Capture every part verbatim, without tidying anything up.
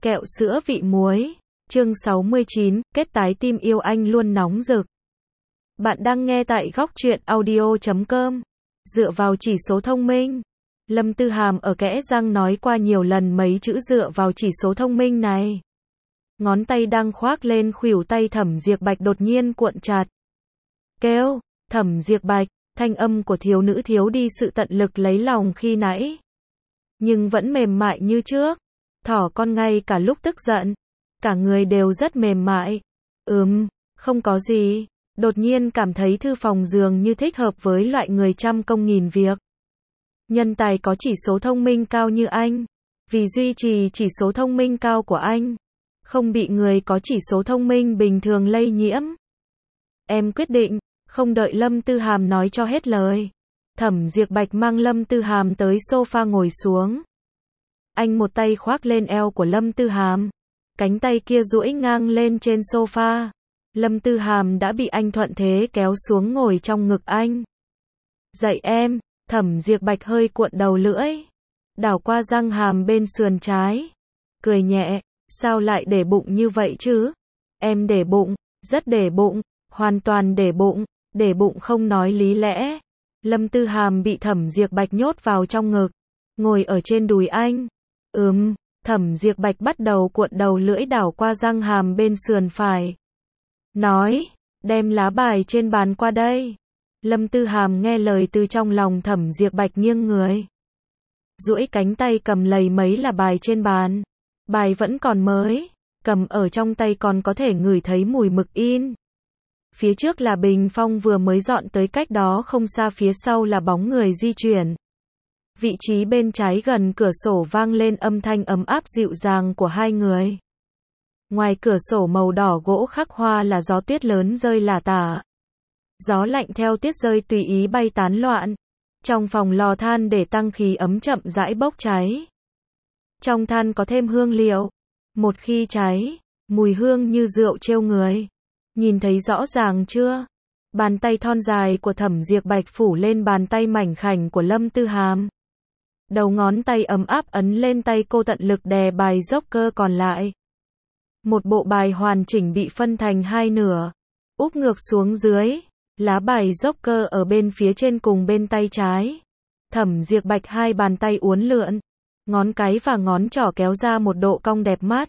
Kẹo sữa vị muối. Chương sáu mươi chín, kết tái tim yêu anh luôn nóng rực. Bạn đang nghe tại góc truyện audio chấm com. Dựa vào chỉ số thông minh. Lâm Tư Hàm ở kẽ răng nói qua nhiều lần mấy chữ dựa vào chỉ số thông minh này. Ngón tay đang khoác lên khuỷu tay Thẩm Diệp Bạch đột nhiên cuộn chặt. Kêu, Thẩm Diệp Bạch, thanh âm của thiếu nữ thiếu đi sự tận lực lấy lòng khi nãy. Nhưng vẫn mềm mại như trước. Thỏ con ngay cả lúc tức giận. Cả người đều rất mềm mại. Ừm, không có gì. Đột nhiên cảm thấy thư phòng dường như thích hợp với loại người trăm công nghìn việc. Nhân tài có chỉ số thông minh cao như anh. Vì duy trì chỉ số thông minh cao của anh. Không bị người có chỉ số thông minh bình thường lây nhiễm. Em quyết định, không đợi Lâm Tư Hàm nói cho hết lời. Thẩm Diệp Bạch mang Lâm Tư Hàm tới sofa ngồi xuống. Anh một tay khoác lên eo của Lâm Tư Hàm. Cánh tay kia duỗi ngang lên trên sofa. Lâm Tư Hàm đã bị anh thuận thế kéo xuống ngồi trong ngực anh. Dậy em, Thẩm Diệp Bạch hơi cuộn đầu lưỡi. Đảo qua răng hàm bên sườn trái. Cười nhẹ, sao lại để bụng như vậy chứ? Em để bụng, rất để bụng, hoàn toàn để bụng, để bụng không nói lý lẽ. Lâm Tư Hàm bị Thẩm Diệp Bạch nhốt vào trong ngực. Ngồi ở trên đùi anh. Ừm, Thẩm Diệp Bạch bắt đầu cuộn đầu lưỡi đảo qua răng hàm bên sườn phải. Nói, đem lá bài trên bàn qua đây. Lâm Tư Hàm nghe lời từ trong lòng Thẩm Diệp Bạch nghiêng người. Duỗi cánh tay cầm lấy mấy là bài trên bàn. Bài vẫn còn mới, cầm ở trong tay còn có thể ngửi thấy mùi mực in. Phía trước là bình phong vừa mới dọn tới cách đó không xa, phía sau là bóng người di chuyển. Vị trí bên trái gần cửa sổ vang lên âm thanh ấm áp dịu dàng của hai người. Ngoài cửa sổ màu đỏ gỗ khắc hoa là gió tuyết lớn rơi lả tả. Gió lạnh theo tuyết rơi tùy ý bay tán loạn. Trong phòng lò than để tăng khí ấm chậm rãi bốc cháy. Trong than có thêm hương liệu. Một khi cháy, mùi hương như rượu trêu người. Nhìn thấy rõ ràng chưa? Bàn tay thon dài của Thẩm Diệp Bạch phủ lên bàn tay mảnh khảnh của Lâm Tư Hàm. Đầu ngón tay ấm áp ấn lên tay cô, tận lực đè bài Joker còn lại. Một bộ bài hoàn chỉnh bị phân thành hai nửa, úp ngược xuống dưới. Lá bài Joker ở bên phía trên cùng bên tay trái. Thẩm Diệp Bạch hai bàn tay uốn lượn, ngón cái và ngón trỏ kéo ra một độ cong đẹp mắt.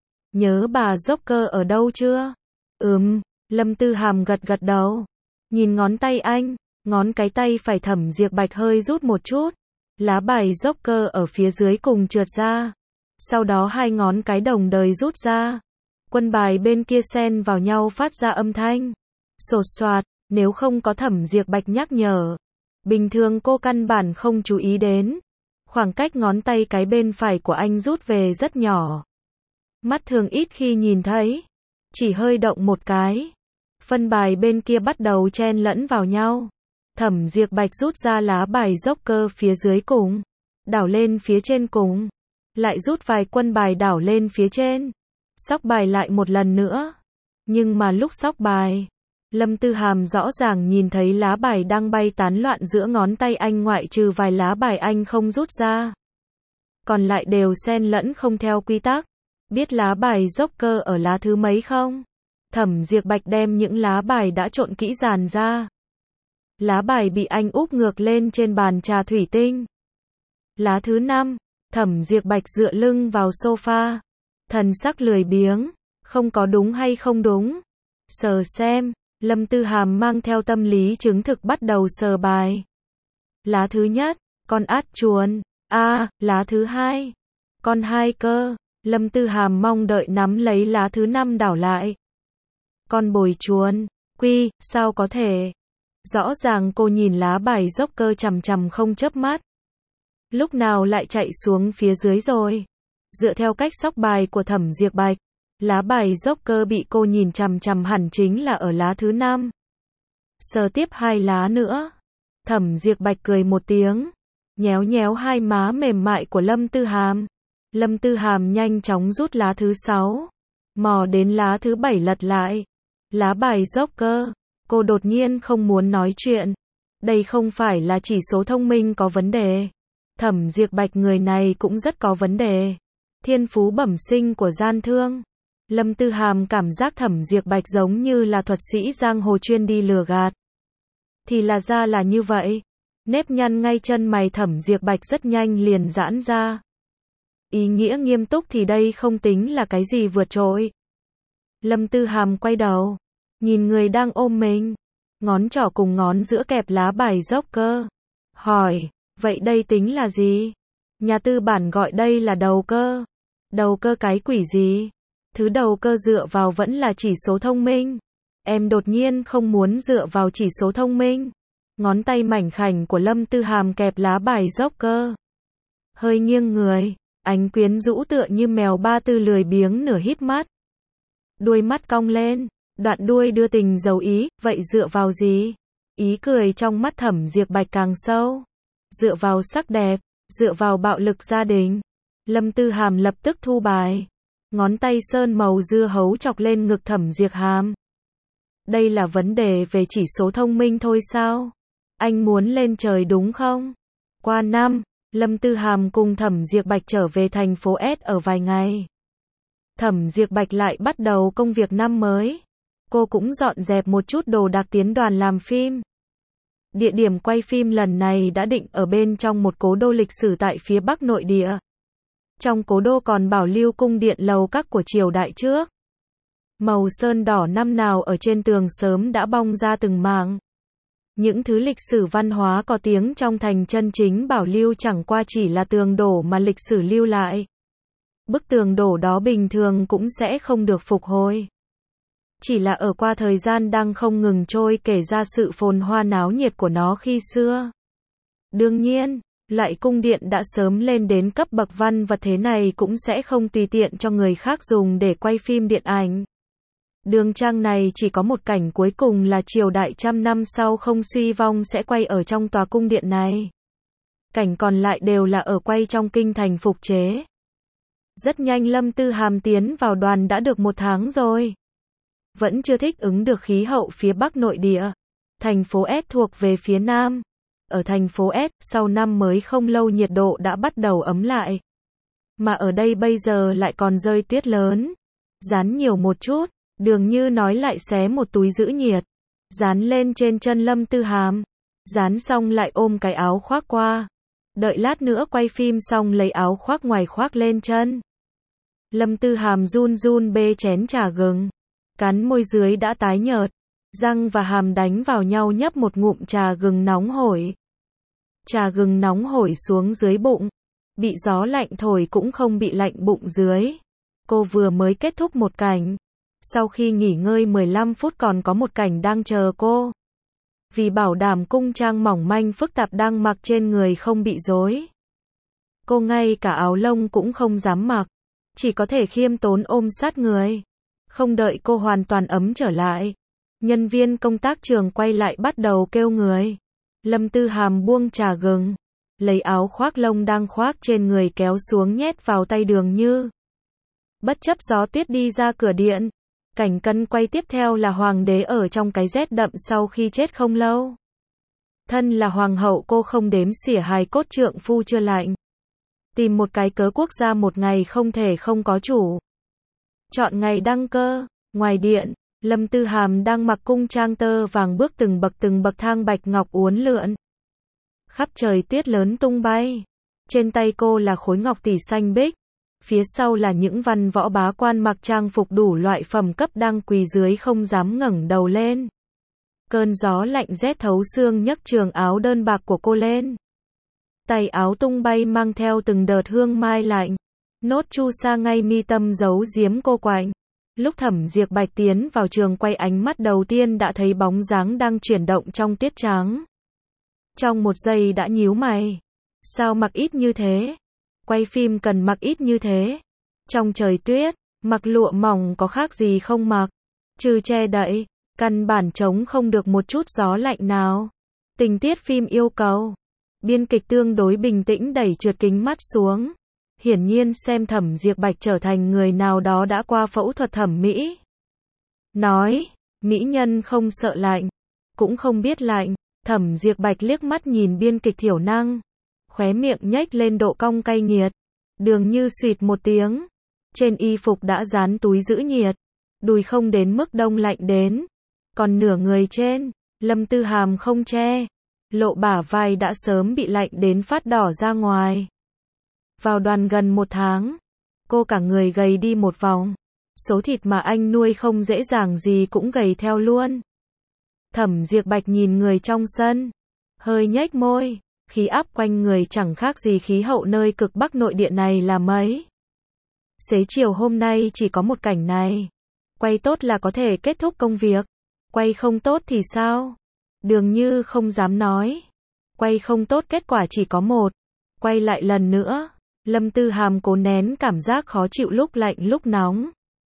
Nhớ bà Joker ở đâu chưa? Ừm, Lâm Tư Hàm gật gật đầu. Nhìn ngón tay anh, ngón cái tay phải Thẩm Diệp Bạch hơi rút một chút. Lá bài Joker ở phía dưới cùng trượt ra. Sau đó hai ngón cái đồng thời rút ra. Quân bài bên kia xen vào nhau phát ra âm thanh xột xoạt. Nếu không có Thẩm Diệp Bạch nhắc nhở, bình thường cô căn bản không chú ý đến. Khoảng cách ngón tay cái bên phải của anh rút về rất nhỏ. Mắt thường ít khi nhìn thấy. Chỉ hơi động một cái. Phân bài bên kia bắt đầu chen lẫn vào nhau. Thẩm Diệp Bạch rút ra lá bài Joker phía dưới cùng. Đảo lên phía trên cùng. Lại rút vài quân bài đảo lên phía trên. Xóc bài lại một lần nữa. Nhưng mà lúc xóc bài, Lâm Tư Hàm rõ ràng nhìn thấy lá bài đang bay tán loạn giữa ngón tay anh, ngoại trừ vài lá bài anh không rút ra. Còn lại đều xen lẫn không theo quy tắc. Biết lá bài Joker ở lá thứ mấy không? Thẩm Diệp Bạch đem những lá bài đã trộn kỹ dàn ra. Lá bài bị anh úp ngược lên trên bàn trà thủy tinh. Lá thứ năm, Thẩm Diệp Bạch dựa lưng vào sofa. Thần sắc lười biếng, không có đúng hay không đúng. Sờ xem. Lâm Tư Hàm mang theo tâm lý chứng thực bắt đầu sờ bài. Lá thứ nhất, con át chuồn. A, à, lá thứ hai, con hai cơ. Lâm Tư Hàm mong đợi nắm lấy lá thứ năm đảo lại. Con bồi chuồn. Quy, sao có thể? Rõ ràng cô nhìn lá bài Joker chằm chằm không chớp mắt. Lúc nào lại chạy xuống phía dưới rồi? Dựa theo cách xóc bài của Thẩm Diệp Bạch, lá bài Joker bị cô nhìn chằm chằm hẳn chính là ở lá thứ năm. Sờ tiếp hai lá nữa. Thẩm Diệp Bạch cười một tiếng, nhéo nhéo hai má mềm mại của Lâm Tư Hàm. Lâm Tư Hàm nhanh chóng rút lá thứ sáu, mò đến lá thứ bảy lật lại. Lá bài Joker, cô đột nhiên không muốn nói chuyện. Đây không phải là chỉ số thông minh có vấn đề. Thẩm Diệp Bạch người này cũng rất có vấn đề. thiên phú bẩm sinh của gian thương. Lâm Tư Hàm cảm giác Thẩm Diệp Bạch giống như là thuật sĩ giang hồ chuyên đi lừa gạt. Thì là ra là như vậy. Nếp nhăn ngay chân mày Thẩm Diệp Bạch rất nhanh liền giãn ra. Ý nghĩa nghiêm túc thì đây không tính là cái gì vượt trội. Lâm Tư Hàm quay đầu, nhìn người đang ôm mình, ngón trỏ cùng ngón giữa kẹp lá bài dốc cơ. Hỏi, vậy đây tính là gì? Nhà tư bản gọi đây là đầu cơ. Đầu cơ cái quỷ gì? Thứ đầu cơ dựa vào vẫn là chỉ số thông minh. Em đột nhiên không muốn dựa vào chỉ số thông minh. Ngón tay mảnh khảnh của Lâm Tư Hàm kẹp lá bài dốc cơ. Hơi nghiêng người, ánh quyến rũ tựa như mèo ba tư lười biếng nửa híp mắt. Đuôi mắt cong lên, đoạn đuôi đưa tình dấu ý, vậy dựa vào gì? Ý cười trong mắt Thẩm Diệp Bạch càng sâu. Dựa vào sắc đẹp, dựa vào bạo lực gia đình. Lâm Tư Hàm lập tức thu bài. Ngón tay sơn màu dưa hấu chọc lên ngực Thẩm Diệp Hàm. Đây là vấn đề về chỉ số thông minh thôi sao? Anh muốn lên trời đúng không? Qua năm, Lâm Tư Hàm cùng Thẩm Diệp Bạch trở về thành phố S ở vài ngày. Thẩm Diệp Bạch lại bắt đầu công việc năm mới. Cô cũng dọn dẹp một chút đồ đạc tiến đoàn làm phim. Địa điểm quay phim lần này đã định ở bên trong một cố đô lịch sử tại phía Bắc nội địa. Trong cố đô còn bảo lưu cung điện lầu các của triều đại trước. Màu sơn đỏ năm nào ở trên tường sớm đã bong ra từng mảng. Những thứ lịch sử văn hóa có tiếng trong thành chân chính bảo lưu chẳng qua chỉ là tường đổ mà lịch sử lưu lại. Bức tường đổ đó bình thường cũng sẽ không được phục hồi. Chỉ là ở qua thời gian đang không ngừng trôi kể ra sự phồn hoa náo nhiệt của nó khi xưa. Đương nhiên, loại cung điện đã sớm lên đến cấp bậc văn vật thế này cũng sẽ không tùy tiện cho người khác dùng để quay phim điện ảnh. Đường trang này chỉ có một cảnh cuối cùng là triều đại trăm năm sau không suy vong sẽ quay ở trong tòa cung điện này. Cảnh còn lại đều là ở quay trong kinh thành phục chế. Rất nhanh Lâm Tư Hàm tiến vào đoàn đã được một tháng rồi. Vẫn chưa thích ứng được khí hậu phía Bắc nội địa. Thành phố S thuộc về phía Nam. Ở thành phố S, sau năm mới không lâu nhiệt độ đã bắt đầu ấm lại. Mà ở đây bây giờ lại còn rơi tuyết lớn. Dán nhiều một chút, Đường Như nói lại xé một túi giữ nhiệt. Dán lên trên chân Lâm Tư Hàm. Dán xong lại ôm cái áo khoác qua. Đợi lát nữa quay phim xong lấy áo khoác ngoài khoác lên chân. Lâm Tư Hàm run run bê chén trà gừng. Cắn môi dưới đã tái nhợt. Răng và hàm đánh vào nhau nhấp một ngụm trà gừng nóng hổi. Trà gừng nóng hổi xuống dưới bụng. Bị gió lạnh thổi cũng không bị lạnh bụng dưới. Cô vừa mới kết thúc một cảnh. Sau khi nghỉ ngơi mười lăm phút còn có một cảnh đang chờ cô. Vì bảo đảm cung trang mỏng manh phức tạp đang mặc trên người không bị rối. Cô ngay cả áo lông cũng không dám mặc. Chỉ có thể khiêm tốn ôm sát người. Không đợi cô hoàn toàn ấm trở lại. Nhân viên công tác trường quay lại bắt đầu kêu người. Lâm Tư Hàm buông trà gừng. Lấy áo khoác lông đang khoác trên người kéo xuống nhét vào tay Đường Như. Bất chấp gió tuyết đi ra cửa điện. Cảnh cân quay tiếp theo là hoàng đế ở trong cái rét đậm sau khi chết không lâu. Thân là hoàng hậu cô không đếm xỉa hài cốt trượng phu chưa lạnh. Tìm một cái cớ quốc gia một ngày không thể không có chủ. Chọn ngày đăng cơ, ngoài điện, Lâm Tư Hàm đang mặc cung trang tơ vàng bước từng bậc từng bậc thang bạch ngọc uốn lượn. Khắp trời tuyết lớn tung bay. Trên tay cô là khối ngọc tỷ xanh bích. Phía sau là những văn võ bá quan mặc trang phục đủ loại phẩm cấp đang quỳ dưới không dám ngẩng đầu lên. Cơn gió lạnh rét thấu xương nhấc trường áo đơn bạc của cô lên. Tay áo tung bay mang theo từng đợt hương mai lạnh. Nốt chu sa ngay mi tâm giấu giếm cô quạnh. Lúc Thẩm Diệp Bạch tiến vào trường quay ánh mắt đầu tiên đã thấy bóng dáng đang chuyển động trong tiết trắng. Trong một giây đã nhíu mày. Sao mặc ít như thế? Quay phim cần mặc ít như thế. Trong trời tuyết, mặc lụa mỏng có khác gì không mặc. Trừ che đậy, căn bản chống không được một chút gió lạnh nào. Tình tiết phim yêu cầu. Biên kịch tương đối bình tĩnh đẩy trượt kính mắt xuống. Hiển nhiên xem Thẩm Diệp Bạch trở thành người nào đó đã qua phẫu thuật thẩm mỹ. Nói, mỹ nhân không sợ lạnh, cũng không biết lạnh. Thẩm Diệp Bạch liếc mắt nhìn biên kịch thiểu năng. Khóe miệng nhếch lên độ cong cay nghiệt. Đường Như xuyệt một tiếng. Trên y phục đã dán túi giữ nhiệt. Đùi không đến mức đông lạnh đến. Còn nửa người trên, Lâm Tư Hàm không che. Lộ bả vai đã sớm bị lạnh đến phát đỏ ra ngoài. Vào đoàn gần một tháng, cô cả người gầy đi một vòng. Số thịt mà anh nuôi không dễ dàng gì cũng gầy theo luôn. Thẩm Diệp Bạch nhìn người trong sân, hơi nhếch môi, khí áp quanh người chẳng khác gì khí hậu nơi cực Bắc nội địa này là mấy. Xế chiều hôm nay chỉ có một cảnh này. Quay tốt là có thể kết thúc công việc. Quay không tốt thì sao? Đường Như không dám nói. Quay không tốt kết quả chỉ có một. Quay lại lần nữa. Lâm Tư Hàm cố nén cảm giác khó chịu lúc lạnh lúc nóng.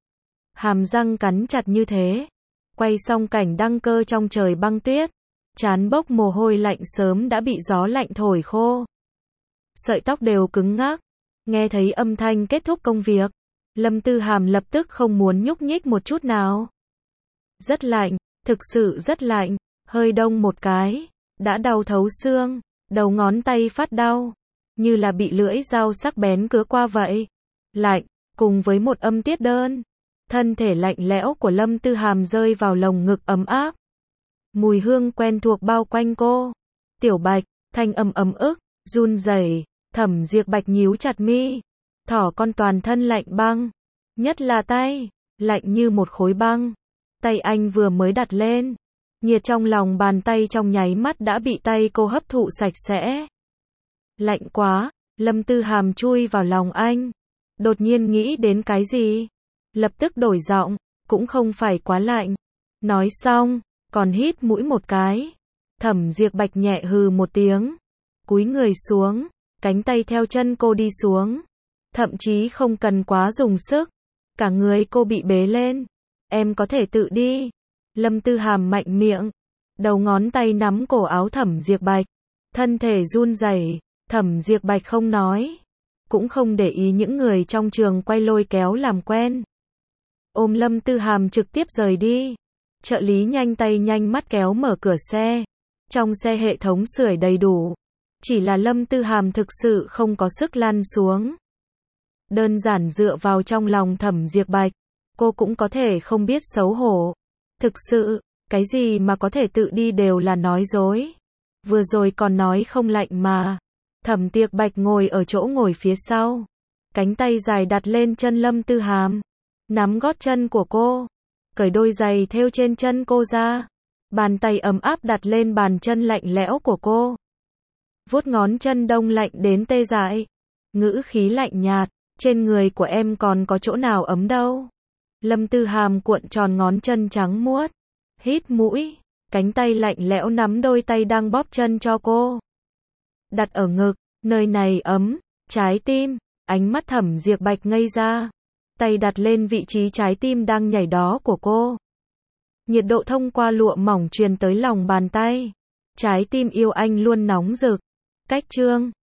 Hàm răng cắn chặt như thế. Quay xong cảnh đăng cơ trong trời băng tuyết. Trán bốc mồ hôi lạnh sớm đã bị gió lạnh thổi khô. Sợi tóc đều cứng ngắc. Nghe thấy âm thanh kết thúc công việc. Lâm Tư Hàm lập tức không muốn nhúc nhích một chút nào. Rất lạnh, thực sự rất lạnh. Hơi đông một cái. Đã đau thấu xương. Đầu ngón tay phát đau. Như là bị lưỡi dao sắc bén cứa qua vậy. Lạnh, cùng với một âm tiết đơn. Thân thể lạnh lẽo của Lâm Tư Hàm rơi vào lồng ngực ấm áp. Mùi hương quen thuộc bao quanh cô. Tiểu Bạch, thanh âm ấm ức, run rẩy. Thẩm Diệp Bạch nhíu chặt mi. Thỏ con toàn thân lạnh băng. Nhất là tay, lạnh như một khối băng. Tay anh vừa mới đặt lên. Nhiệt trong lòng bàn tay trong nháy mắt đã bị tay cô hấp thụ sạch sẽ. Lạnh quá, Lâm Tư Hàm chui vào lòng anh. Đột nhiên nghĩ đến cái gì? Lập tức đổi giọng, cũng không phải quá lạnh. Nói xong, còn hít mũi một cái. Thẩm Diệp Bạch nhẹ hừ một tiếng. Cúi người xuống, cánh tay theo chân cô đi xuống. Thậm chí không cần quá dùng sức. Cả người cô bị bế lên. Em có thể tự đi. Lâm Tư Hàm mạnh miệng. Đầu ngón tay nắm cổ áo Thẩm Diệp Bạch. Thân thể run rẩy. Thẩm Diệp Bạch không nói. Cũng không để ý những người trong trường quay lôi kéo làm quen. Ôm Lâm Tư Hàm trực tiếp rời đi. Trợ lý nhanh tay nhanh mắt kéo mở cửa xe. Trong xe hệ thống sưởi đầy đủ. Chỉ là Lâm Tư Hàm thực sự không có sức lăn xuống. Đơn giản dựa vào trong lòng Thẩm Diệp Bạch. Cô cũng có thể không biết xấu hổ. Thực sự, cái gì mà có thể tự đi đều là nói dối. Vừa rồi còn nói không lạnh mà. Thẩm Diệp Bạch ngồi ở chỗ ngồi phía sau. Cánh tay dài đặt lên chân Lâm Tư Hàm. Nắm gót chân của cô. Cởi đôi giày thêu trên chân cô ra. Bàn tay ấm áp đặt lên bàn chân lạnh lẽo của cô. Vuốt ngón chân đông lạnh đến tê dại. Ngữ khí lạnh nhạt. Trên người của em còn có chỗ nào ấm đâu. Lâm Tư Hàm cuộn tròn ngón chân trắng muốt. Hít mũi. Cánh tay lạnh lẽo nắm đôi tay đang bóp chân cho cô. Đặt ở ngực. Nơi này ấm. Trái tim. Ánh mắt Thẩm Diệp Bạch ngây ra. Tay đặt lên vị trí trái tim đang nhảy đó của cô. Nhiệt độ thông qua lụa mỏng truyền tới lòng bàn tay. Trái tim yêu anh luôn nóng rực. Cách chương